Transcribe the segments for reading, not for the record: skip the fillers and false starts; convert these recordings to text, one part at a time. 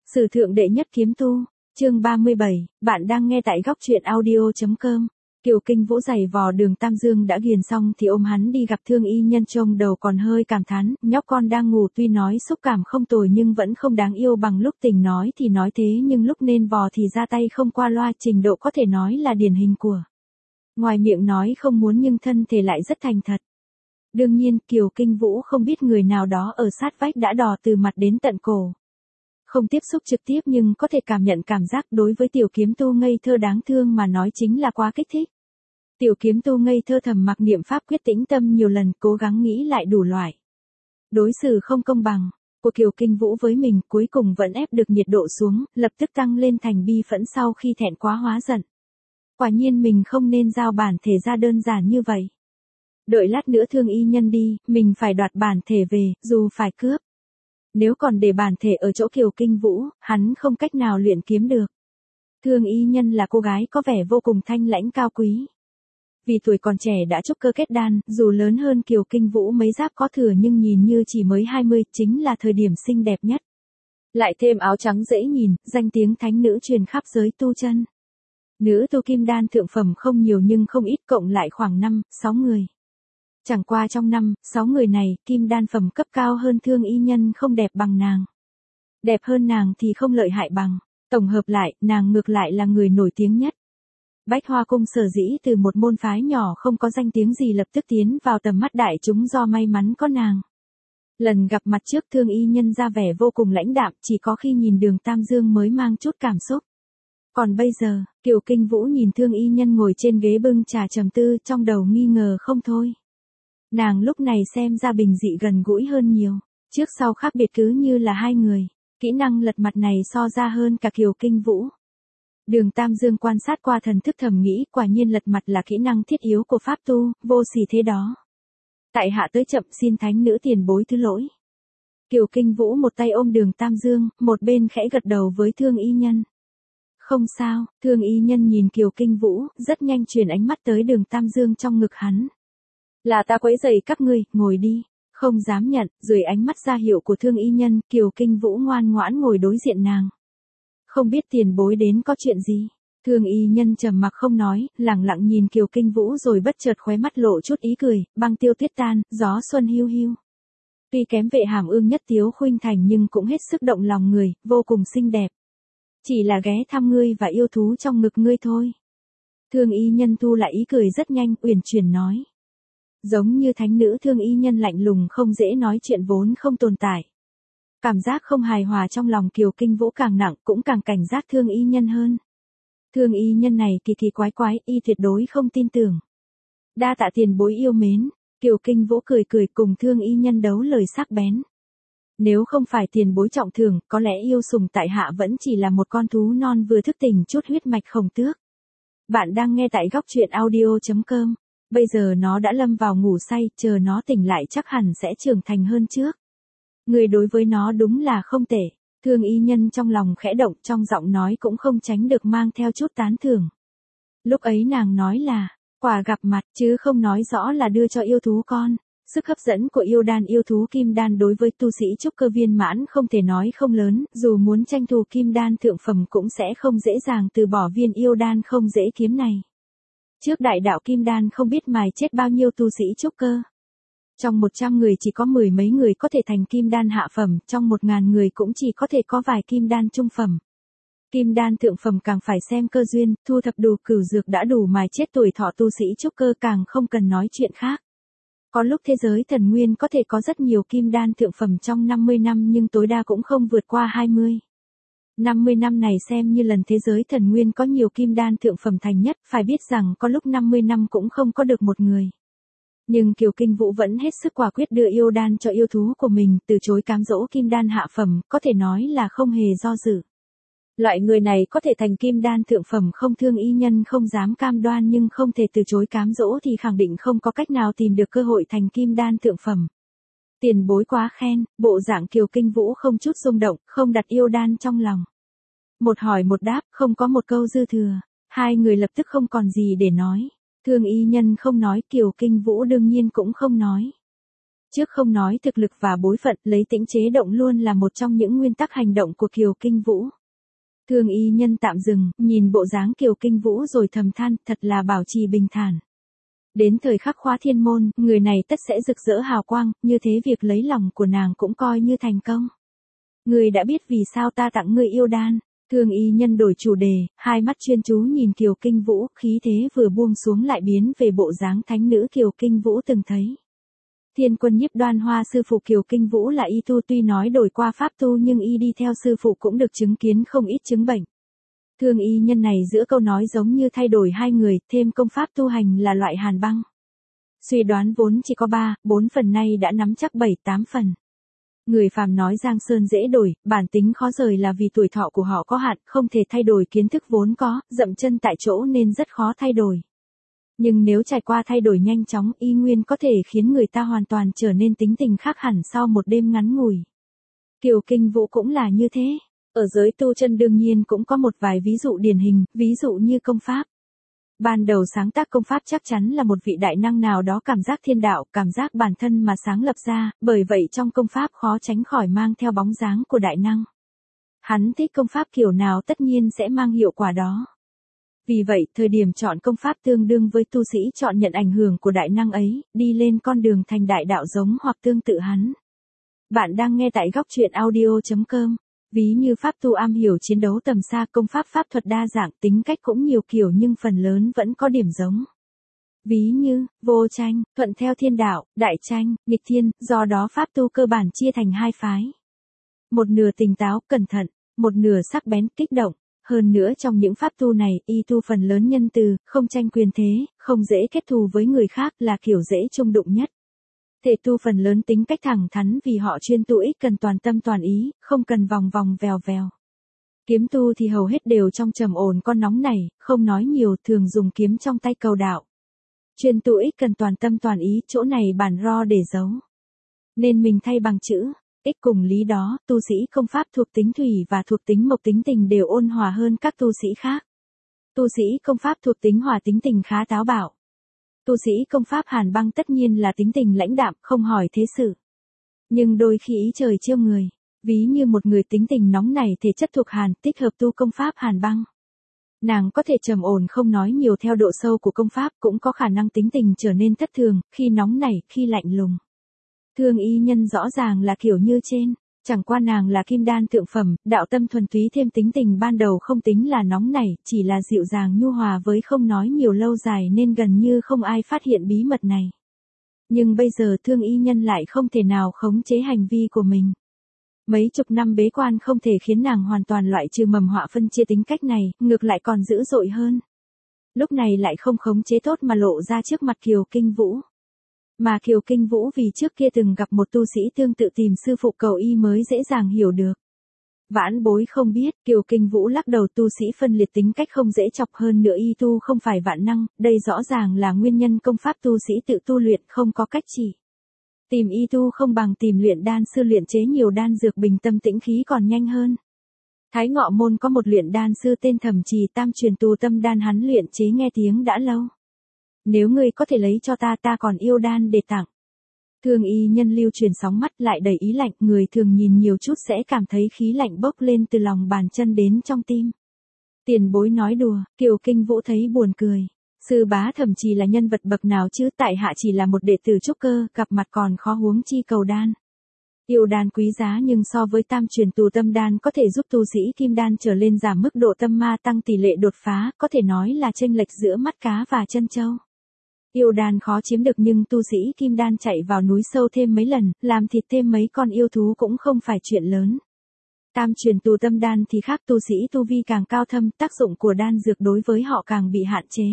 Sử thượng đệ nhất kiếm tu, chương 37, bạn đang nghe tại góc truyện audio.com. Kiều Kinh Vũ giày vò Đường Tam Dương đã ghiền xong thì ôm hắn đi gặp thương y nhân, trông đầu còn hơi cảm thán, nhóc con đang ngủ tuy nói xúc cảm không tồi nhưng vẫn không đáng yêu bằng lúc tỉnh, nói thì nói thế nhưng lúc nên vò thì ra tay không qua loa, trình độ có thể nói là điển hình của. Ngoài miệng nói không muốn nhưng thân thể lại rất thành thật. Đương nhiên Kiều Kinh Vũ không biết người nào đó ở sát vách đã đỏ từ mặt đến tận cổ. Không tiếp xúc trực tiếp nhưng có thể cảm nhận cảm giác đối với tiểu kiếm tu ngây thơ đáng thương mà nói chính là quá kích thích. Tiểu kiếm tu ngây thơ thầm mặc niệm pháp quyết tĩnh tâm nhiều lần, cố gắng nghĩ lại đủ loại. Đối xử không công bằng của Kiều Kinh Vũ với mình cuối cùng vẫn ép được nhiệt độ xuống, lập tức tăng lên thành bi phẫn sau khi thẹn quá hóa giận. Quả nhiên mình không nên giao bản thể ra đơn giản như vậy. Đợi lát nữa thương y nhân đi, mình phải đoạt bản thể về, dù phải cướp. Nếu còn để bản thể ở chỗ Kiều Kinh Vũ, hắn không cách nào luyện kiếm được. Thương y nhân là cô gái có vẻ vô cùng thanh lãnh cao quý. Vì tuổi còn trẻ đã trúc cơ kết đan, dù lớn hơn Kiều Kinh Vũ mấy giáp có thừa nhưng nhìn như chỉ mới 20, chính là thời điểm xinh đẹp nhất. Lại thêm áo trắng dễ nhìn, danh tiếng thánh nữ truyền khắp giới tu chân. Nữ tu kim đan thượng phẩm không nhiều nhưng không ít, cộng lại khoảng 5-6 người. Chẳng qua trong 5-6 người này, kim đan phẩm cấp cao hơn thương y nhân không đẹp bằng nàng. Đẹp hơn nàng thì không lợi hại bằng. Tổng hợp lại, nàng ngược lại là người nổi tiếng nhất. Bách Hoa Cung sở dĩ từ một môn phái nhỏ không có danh tiếng gì lập tức tiến vào tầm mắt đại chúng do may mắn có nàng. Lần gặp mặt trước thương y nhân ra vẻ vô cùng lãnh đạm, chỉ có khi nhìn Đường Tam Dương mới mang chút cảm xúc. Còn bây giờ, Kiều Kinh Vũ nhìn thương y nhân ngồi trên ghế bưng trà trầm tư, trong đầu nghi ngờ không thôi. Nàng lúc này xem ra bình dị gần gũi hơn nhiều, trước sau khác biệt cứ như là hai người, kỹ năng lật mặt này so ra hơn cả Kiều Kinh Vũ. Đường Tam Dương quan sát qua thần thức thầm nghĩ, quả nhiên lật mặt là kỹ năng thiết yếu của pháp tu, vô sỉ thế đó. Tại hạ tới chậm, xin thánh nữ tiền bối thứ lỗi. Kiều Kinh Vũ một tay ôm Đường Tam Dương, một bên khẽ gật đầu với thương y nhân. Không sao, thương y nhân nhìn Kiều Kinh Vũ, rất nhanh chuyển ánh mắt tới Đường Tam Dương trong ngực hắn. Là ta quấy rầy các ngươi, ngồi đi. Không dám nhận, dưới ánh mắt ra hiệu của thương y nhân, Kiều Kinh Vũ ngoan ngoãn ngồi đối diện nàng. Không biết tiền bối đến có chuyện gì? Thương y nhân trầm mặc không nói, lẳng lặng nhìn Kiều Kinh Vũ rồi bất chợt khóe mắt lộ chút ý cười, băng tiêu tuyết tan, gió xuân hiu hiu. Tuy kém Vệ Hàm Ương nhất Tiếu Khuynh Thành nhưng cũng hết sức động lòng người, vô cùng xinh đẹp. Chỉ là ghé thăm ngươi và yêu thú trong ngực ngươi thôi. Thương y nhân thu lại ý cười rất nhanh, uyển chuyển nói. Giống như thánh nữ thương y nhân lạnh lùng không dễ nói chuyện vốn không tồn tại. Cảm giác không hài hòa trong lòng Kiều Kinh Vũ càng nặng, cũng càng cảnh giác thương y nhân hơn. Thương y nhân này kỳ kỳ quái quái, y tuyệt đối không tin tưởng. Đa tạ tiền bối yêu mến, Kiều Kinh Vũ cười cười cùng thương y nhân đấu lời sắc bén. Nếu không phải tiền bối trọng thưởng, có lẽ yêu sủng tại hạ vẫn chỉ là một con thú non vừa thức tỉnh chút huyết mạch khổng tước. Bạn đang nghe tại góc truyện audio.com. Bây giờ nó đã lâm vào ngủ say, chờ nó tỉnh lại chắc hẳn sẽ trưởng thành hơn trước. Người đối với nó đúng là không tệ. Thương y nhân trong lòng khẽ động, trong giọng nói cũng không tránh được mang theo chút tán thưởng. Lúc ấy nàng nói là, quà gặp mặt chứ không nói rõ là đưa cho yêu thú con. Sức hấp dẫn của yêu đan yêu thú kim đan đối với tu sĩ trúc cơ viên mãn không thể nói không lớn, dù muốn tranh thủ kim đan thượng phẩm cũng sẽ không dễ dàng từ bỏ viên yêu đan không dễ kiếm này. Trước đại đạo kim đan không biết mài chết bao nhiêu tu sĩ trúc cơ. Trong 100 người chỉ có 10 mấy người có thể thành kim đan hạ phẩm, trong 1000 người cũng chỉ có thể có vài kim đan trung phẩm. Kim đan thượng phẩm càng phải xem cơ duyên, thu thập đủ cửu dược đã đủ mài chết tuổi thọ tu sĩ trúc cơ, càng không cần nói chuyện khác. Có lúc thế giới thần nguyên có thể có rất nhiều kim đan thượng phẩm trong 50 năm nhưng tối đa cũng không vượt qua 20. 50 năm này xem như lần thế giới thần nguyên có nhiều kim đan thượng phẩm thành nhất, phải biết rằng có lúc 50 năm cũng không có được một người. Nhưng Kiều Kinh Vũ vẫn hết sức quả quyết đưa yêu đan cho yêu thú của mình, từ chối cám dỗ kim đan hạ phẩm, có thể nói là không hề do dự. Loại người này có thể thành kim đan thượng phẩm không, thương y nhân không dám cam đoan nhưng không thể từ chối cám dỗ thì khẳng định không có cách nào tìm được cơ hội thành kim đan thượng phẩm. Tiền bối quá khen, bộ dạng Kiều Kinh Vũ không chút rung động, không đặt yêu đan trong lòng. Một hỏi một đáp, không có một câu dư thừa, hai người lập tức không còn gì để nói. Thương y nhân không nói, Kiều Kinh Vũ đương nhiên cũng không nói. Trước không nói thực lực và bối phận, lấy tĩnh chế động luôn là một trong những nguyên tắc hành động của Kiều Kinh Vũ. Thương y nhân tạm dừng, nhìn bộ dáng Kiều Kinh Vũ rồi thầm than, thật là bảo trì bình thản. Đến thời khắc khóa thiên môn, người này tất sẽ rực rỡ hào quang, như thế việc lấy lòng của nàng cũng coi như thành công. Ngươi đã biết vì sao ta tặng ngươi yêu đan. Thương y nhân đổi chủ đề, hai mắt chuyên chú nhìn Kiều Kinh Vũ, khí thế vừa buông xuống lại biến về bộ dáng thánh nữ Kiều Kinh Vũ từng thấy. Thiên Quân Nhiếp Đoan Hoa sư phụ Kiều Kinh Vũ là y tu, tuy nói đổi qua pháp tu nhưng y đi theo sư phụ cũng được chứng kiến không ít chứng bệnh. Thương y nhân này giữa câu nói giống như thay đổi hai người, thêm công pháp tu hành là loại hàn băng. Suy đoán vốn chỉ có 3, 4 phần nay đã nắm chắc 7, 8 phần. Người phàm nói Giang Sơn dễ đổi, bản tính khó rời là vì tuổi thọ của họ có hạn, không thể thay đổi kiến thức vốn có, dậm chân tại chỗ nên rất khó thay đổi. Nhưng nếu trải qua thay đổi nhanh chóng, y nguyên có thể khiến người ta hoàn toàn trở nên tính tình khác hẳn sau một đêm ngắn ngủi. Kiều Kinh Vũ cũng là như thế. Ở giới tu chân đương nhiên cũng có một vài ví dụ điển hình, ví dụ như công pháp. Ban đầu sáng tác công pháp chắc chắn là một vị đại năng nào đó cảm giác thiên đạo, cảm giác bản thân mà sáng lập ra, bởi vậy trong công pháp khó tránh khỏi mang theo bóng dáng của đại năng. Hắn thích công pháp kiểu nào tất nhiên sẽ mang hiệu quả đó. Vì vậy, thời điểm chọn công pháp tương đương với tu sĩ chọn nhận ảnh hưởng của đại năng ấy, đi lên con đường thành đại đạo giống hoặc tương tự hắn. Bạn đang nghe tại góc truyện audio.com. Ví như pháp tu am hiểu chiến đấu tầm xa, công pháp pháp thuật đa dạng, tính cách cũng nhiều kiểu nhưng phần lớn vẫn có điểm giống. Ví như, vô tranh, thuận theo thiên đạo, đại tranh, nghịch thiên, do đó pháp tu cơ bản chia thành hai phái. Một nửa tỉnh táo, cẩn thận, một nửa sắc bén, kích động. Hơn nữa trong những pháp tu này, y tu phần lớn nhân từ, không tranh quyền thế, không dễ kết thù với người khác là kiểu dễ chung đụng nhất. Thể tu phần lớn tính cách thẳng thắn vì họ chuyên tu ích cần toàn tâm toàn ý, không cần vòng vòng vèo vèo. Kiếm tu thì hầu hết đều trong trầm ổn con nóng này, không nói nhiều, thường dùng kiếm trong tay cầu đạo. Chuyên tu ích cần toàn tâm toàn ý, chỗ này bản ro để giấu. Nên mình thay bằng chữ ích. Cùng lý đó, tu sĩ công pháp thuộc tính thủy và thuộc tính mộc tính tình đều ôn hòa hơn các tu sĩ khác. Tu sĩ công pháp thuộc tính hỏa tính tình khá táo bạo. Tu sĩ công pháp hàn băng tất nhiên là tính tình lãnh đạm, không hỏi thế sự. Nhưng đôi khi ý trời trêu người, ví như một người tính tình nóng này thể chất thuộc hàn, thích hợp tu công pháp hàn băng. Nàng có thể trầm ổn không nói nhiều theo độ sâu của công pháp, cũng có khả năng tính tình trở nên thất thường, khi nóng nảy, khi lạnh lùng. Thương y nhân rõ ràng là kiểu như trên, chẳng qua nàng là kim đan thượng phẩm, đạo tâm thuần túy thêm tính tình ban đầu không tính là nóng nảy, chỉ là dịu dàng nhu hòa với không nói nhiều lâu dài nên gần như không ai phát hiện bí mật này. Nhưng bây giờ thương y nhân lại không thể nào khống chế hành vi của mình. Mấy chục năm bế quan không thể khiến nàng hoàn toàn loại trừ mầm họa phân chia tính cách này, ngược lại còn dữ dội hơn. Lúc này lại không khống chế tốt mà lộ ra trước mặt Kiều Kinh Vũ. Mà Kiều Kinh Vũ vì trước kia từng gặp một tu sĩ tương tự tìm sư phụ cầu y mới dễ dàng hiểu được. Vãn bối không biết, Kiều Kinh Vũ lắc đầu, tu sĩ phân liệt tính cách không dễ chọc, hơn nữa y tu không phải vạn năng, đây rõ ràng là nguyên nhân công pháp tu sĩ tự tu luyện không có cách chỉ. Tìm y tu không bằng tìm luyện đan sư luyện chế nhiều đan dược bình tâm tĩnh khí còn nhanh hơn. Thái Ngọ Môn có một luyện đan sư tên Thẩm Trì Tam truyền tu tâm đan, hắn luyện chế nghe tiếng đã lâu. Nếu ngươi có thể lấy cho ta, ta còn yêu đan để tặng. Thương y nhân lưu truyền sóng mắt lại đầy ý lạnh, người thường nhìn nhiều chút sẽ cảm thấy khí lạnh bốc lên từ lòng bàn chân đến trong tim. Tiền bối nói đùa, Kiều Kinh Vũ thấy buồn cười. Sư bá Thẩm Trì là nhân vật bậc nào chứ, tại hạ chỉ là một đệ tử trúc cơ, gặp mặt còn khó huống chi cầu đan. Yêu đan quý giá nhưng so với tam truyền tu tâm đan có thể giúp tu sĩ kim đan trở lên giảm mức độ tâm ma, tăng tỷ lệ đột phá, có thể nói là chênh lệch giữa mắt cá và chân châu. Yêu đan khó chiếm được nhưng tu sĩ kim đan chạy vào núi sâu thêm mấy lần, làm thịt thêm mấy con yêu thú cũng không phải chuyện lớn. Tam truyền tu tâm đan thì khác, tu sĩ tu vi càng cao thâm, tác dụng của đan dược đối với họ càng bị hạn chế.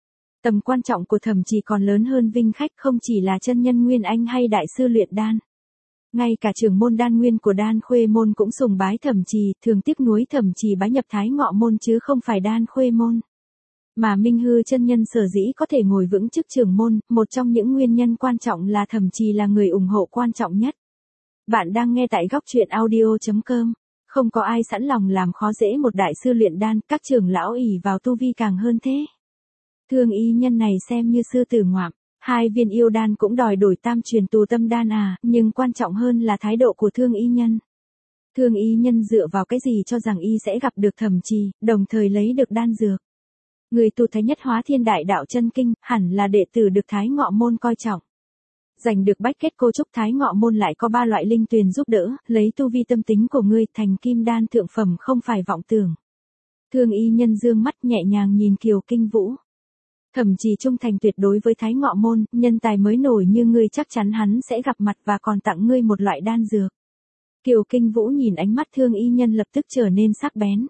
Tầm quan trọng của Thẩm Trì còn lớn hơn Vinh Khách, không chỉ là chân nhân Nguyên Anh hay đại sư luyện đan. Ngay cả trưởng môn đan nguyên của Đan Khuê môn cũng sùng bái Thẩm Trì, thường tiếc nuối Thẩm Trì bái nhập Thái Ngọ môn chứ không phải Đan Khuê môn. Mà Minh Hư chân nhân sở dĩ có thể ngồi vững chức trưởng môn, một trong những nguyên nhân quan trọng là Thẩm Trì là người ủng hộ quan trọng nhất. Bạn đang nghe tại góc truyện audio.com. Không có ai sẵn lòng làm khó dễ một đại sư luyện đan, các trưởng lão ỷ vào tu vi càng hơn thế. Thương y nhân này xem như sư tử ngoạm, 2 viên yêu đan cũng đòi đổi tam truyền tù tâm đan à, nhưng quan trọng hơn là thái độ của Thương y nhân. Thương y nhân dựa vào cái gì cho rằng y sẽ gặp được Thẩm Trì, đồng thời lấy được đan dược. Người tu thái nhất hóa thiên đại đạo chân kinh, hẳn là đệ tử được Thái Ngọ Môn coi trọng. Giành được bách kết cô trúc Thái Ngọ Môn lại có 3 loại linh tuyền giúp đỡ, lấy tu vi tâm tính của ngươi thành kim đan thượng phẩm không phải vọng tưởng. Thương y nhân dương mắt nhẹ nhàng nhìn Kiều Kinh Vũ. Thẩm Trì trung thành tuyệt đối với Thái Ngọ Môn, nhân tài mới nổi như ngươi chắc chắn hắn sẽ gặp mặt và còn tặng ngươi một loại đan dược. Kiều Kinh Vũ nhìn ánh mắt Thương y nhân lập tức trở nên sắc bén.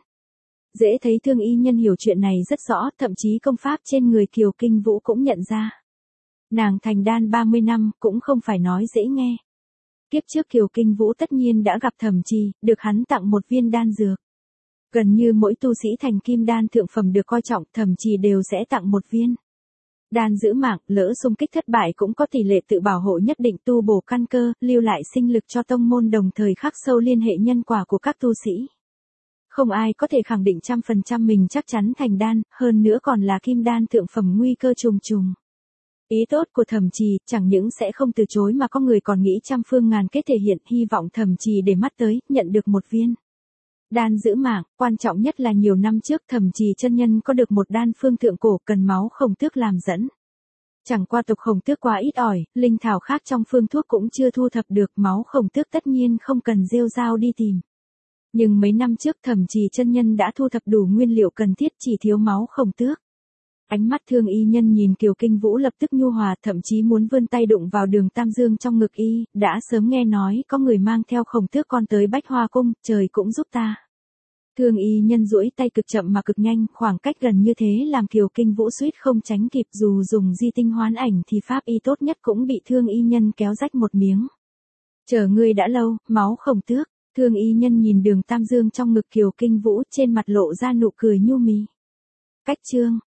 Dễ thấy Thương y nhân hiểu chuyện này rất rõ, thậm chí công pháp trên người Kiều Kinh Vũ cũng nhận ra. Nàng thành đan 30 năm, cũng không phải nói dễ nghe. Kiếp trước Kiều Kinh Vũ tất nhiên đã gặp Thẩm Trì, được hắn tặng một viên đan dược. Gần như mỗi tu sĩ thành kim đan thượng phẩm được coi trọng, Thẩm Trì đều sẽ tặng một viên. Đan giữ mạng, lỡ xung kích thất bại cũng có tỷ lệ tự bảo hộ nhất định, tu bổ căn cơ, lưu lại sinh lực cho tông môn, đồng thời khắc sâu liên hệ nhân quả của các tu sĩ. Không ai có thể khẳng định 100% mình chắc chắn thành đan, hơn nữa còn là kim đan thượng phẩm, nguy cơ trùng trùng. Ý tốt của Thẩm Trì chẳng những sẽ không từ chối mà có người còn nghĩ trăm phương ngàn kế thể hiện, hy vọng Thẩm Trì để mắt tới, nhận được một viên. Đan giữ mạng, quan trọng nhất là nhiều năm trước Thẩm Trì chân nhân có được một đan phương thượng cổ cần máu khổng tước làm dẫn. Chẳng qua tộc khổng tước quá ít ỏi, linh thảo khác trong phương thuốc cũng chưa thu thập được, máu khổng tước tất nhiên không cần rêu rao đi tìm. Nhưng mấy năm trước Thẩm Trì chân nhân đã thu thập đủ nguyên liệu cần thiết, chỉ thiếu máu khổng tước. Ánh mắt Thương y nhân nhìn Kiều Kinh Vũ lập tức nhu hòa, thậm chí muốn vươn tay đụng vào đường tam dương trong ngực y, đã sớm nghe nói có người mang theo khổng tước con tới Bách Hoa Cung, trời cũng giúp ta. Thương y nhân duỗi tay cực chậm mà cực nhanh, khoảng cách gần như thế làm Kiều Kinh Vũ suýt không tránh kịp, dù dùng di tinh hoán ảnh thì pháp y tốt nhất cũng bị Thương y nhân kéo rách một miếng. Chờ ngươi đã lâu, máu khổng tước. Thương y nhân nhìn đường tam dương trong ngực Kiều Kinh Vũ, trên mặt lộ ra nụ cười nhu mì. Cách chương